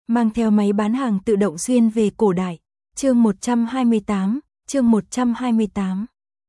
mang theo máy bán hàng tự động xuyên về cổ đại. Chương 128.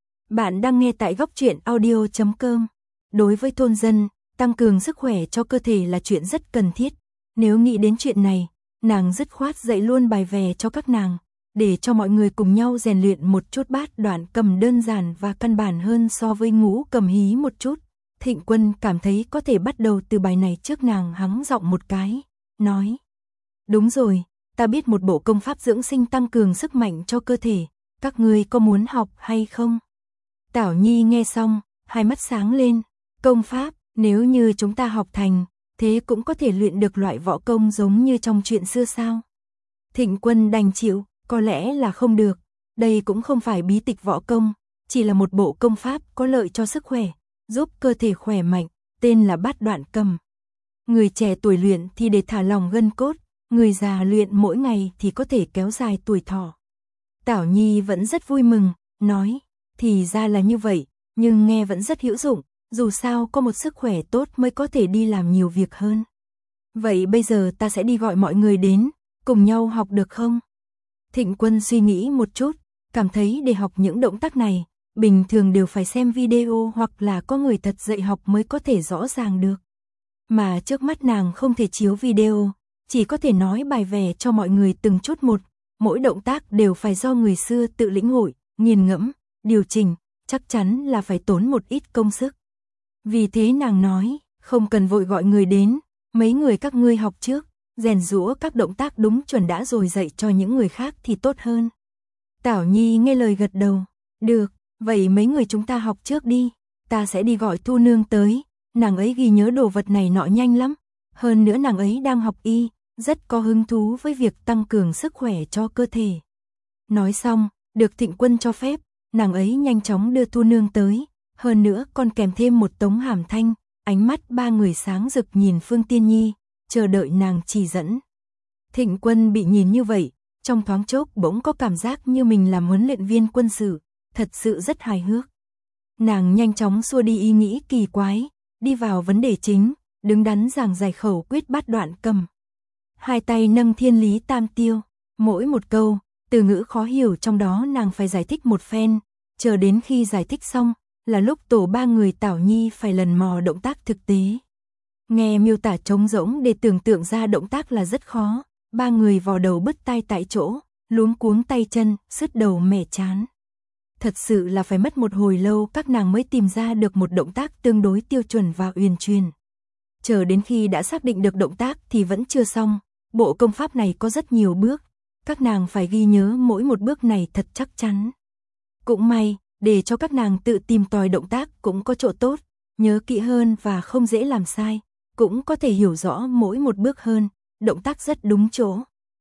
Bạn đang nghe tại góc truyện audio.com. Đối với thôn dân, tăng cường sức khỏe cho cơ thể là chuyện rất cần thiết. Nếu nghĩ đến chuyện này, nàng dứt khoát dạy luôn bài về cho các nàng, để cho mọi người cùng nhau rèn luyện một chút bát đoạn cầm đơn giản và căn bản hơn so với ngũ cầm hí một chút. Thịnh Quân cảm thấy có thể bắt đầu từ bài này trước, nàng hắng giọng một cái, nói: đúng rồi, ta biết một bộ công pháp dưỡng sinh tăng cường sức mạnh cho cơ thể, các ngươi có muốn học hay không? Tảo Nhi nghe xong, hai mắt sáng lên, công pháp, nếu như chúng ta học thành, thế cũng có thể luyện được loại võ công giống như trong chuyện xưa sao? Thịnh Quân đành chịu, có lẽ là không được, đây cũng không phải bí tịch võ công, chỉ là một bộ công pháp có lợi cho sức khỏe, giúp cơ thể khỏe mạnh, tên là bát đoạn cầm. Người trẻ tuổi luyện thì để thả lỏng gân cốt, người già luyện mỗi ngày thì có thể kéo dài tuổi thọ. Tảo Nhi vẫn rất vui mừng, nói: thì ra là như vậy, nhưng nghe vẫn rất hữu dụng, dù sao có một sức khỏe tốt mới có thể đi làm nhiều việc hơn. Vậy bây giờ ta sẽ đi gọi mọi người đến, cùng nhau học được không? Thịnh Quân suy nghĩ một chút, cảm thấy để học những động tác này, bình thường đều phải xem video hoặc là có người thật dạy học mới có thể rõ ràng được. Mà trước mắt nàng không thể chiếu video, chỉ có thể nói bài vè cho mọi người từng chút một, mỗi động tác đều phải do người xưa tự lĩnh hội, nghiền ngẫm, điều chỉnh, chắc chắn là phải tốn một ít công sức. Vì thế nàng nói, không cần vội gọi người đến, mấy người các ngươi học trước, rèn giũa các động tác đúng chuẩn đã rồi dạy cho những người khác thì tốt hơn. Tảo Nhi nghe lời gật đầu, được, vậy mấy người chúng ta học trước đi, ta sẽ đi gọi Thu Nương tới, nàng ấy ghi nhớ đồ vật này nọ nhanh lắm, hơn nữa nàng ấy đang học y, rất có hứng thú với việc tăng cường sức khỏe cho cơ thể. Nói xong, được Thịnh Quân cho phép, nàng ấy nhanh chóng đưa Thu Nương tới, hơn nữa còn kèm thêm một Tống Hàm Thanh, ánh mắt ba người sáng rực nhìn Phương Tiên Nhi, chờ đợi nàng chỉ dẫn. Thịnh Quân bị nhìn như vậy, trong thoáng chốc bỗng có cảm giác như mình làm huấn luyện viên quân sự, thật sự rất hài hước. Nàng nhanh chóng xua đi ý nghĩ kỳ quái, đi vào vấn đề chính, đứng đắn giảng giải khẩu quyết bát đoạn cầm. Hai tay nâng thiên lý tam tiêu, mỗi một câu, từ ngữ khó hiểu trong đó nàng phải giải thích một phen, chờ đến khi giải thích xong, là lúc tổ ba người Tảo Nhi phải lần mò động tác thực tế. Nghe miêu tả trống rỗng để tưởng tượng ra động tác là rất khó, ba người vò đầu bứt tai tại chỗ, luống cuống tay chân, sứt đầu mẻ chán. Thật sự là phải mất một hồi lâu các nàng mới tìm ra được một động tác tương đối tiêu chuẩn và uyển chuyển. Chờ đến khi đã xác định được động tác thì vẫn chưa xong, bộ công pháp này có rất nhiều bước, các nàng phải ghi nhớ mỗi một bước này thật chắc chắn. Cũng may, để cho các nàng tự tìm tòi động tác cũng có chỗ tốt, nhớ kỹ hơn và không dễ làm sai, cũng có thể hiểu rõ mỗi một bước hơn, động tác rất đúng chỗ.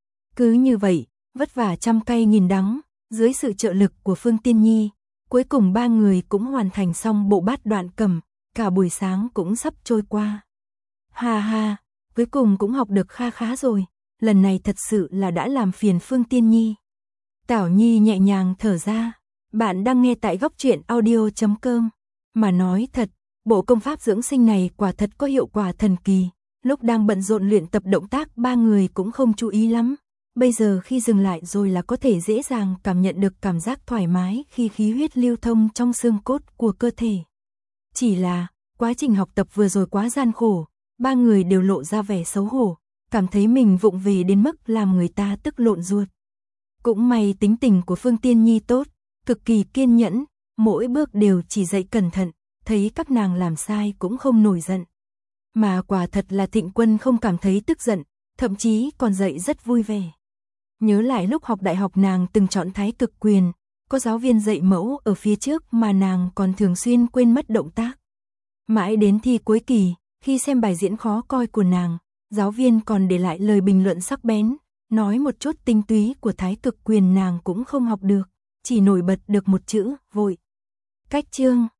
Cứ như vậy, vất vả trăm cay nghìn đắng, dưới sự trợ lực của Phương Tiên Nhi, cuối cùng ba người cũng hoàn thành xong bộ bát đoạn cầm, cả buổi sáng cũng sắp trôi qua. Ha ha, cuối cùng cũng học được kha khá rồi, lần này thật sự là đã làm phiền Phương Tiên Nhi. Tảo Nhi nhẹ nhàng thở ra, bạn đang nghe tại góc truyện audio.com. Mà nói thật, bộ công pháp dưỡng sinh này quả thật có hiệu quả thần kỳ, lúc đang bận rộn luyện tập động tác ba người cũng không chú ý lắm. Bây giờ khi dừng lại rồi là có thể dễ dàng cảm nhận được cảm giác thoải mái khi khí huyết lưu thông trong xương cốt của cơ thể. Chỉ là, quá trình học tập vừa rồi quá gian khổ, ba người đều lộ ra vẻ xấu hổ, cảm thấy mình vụng về đến mức làm người ta tức lộn ruột. Cũng may tính tình của Phương Tiên Nhi tốt, cực kỳ kiên nhẫn, mỗi bước đều chỉ dạy cẩn thận, thấy các nàng làm sai cũng không nổi giận. Mà quả thật là Thịnh Quân không cảm thấy tức giận, thậm chí còn dạy rất vui vẻ. Nhớ lại lúc học đại học nàng từng chọn Thái Cực Quyền, có giáo viên dạy mẫu ở phía trước mà nàng còn thường xuyên quên mất động tác. Mãi đến thi cuối kỳ, khi xem bài diễn khó coi của nàng, giáo viên còn để lại lời bình luận sắc bén, nói một chút tinh túy của Thái Cực Quyền nàng cũng không học được, chỉ nổi bật được một chữ, vội. Cách chương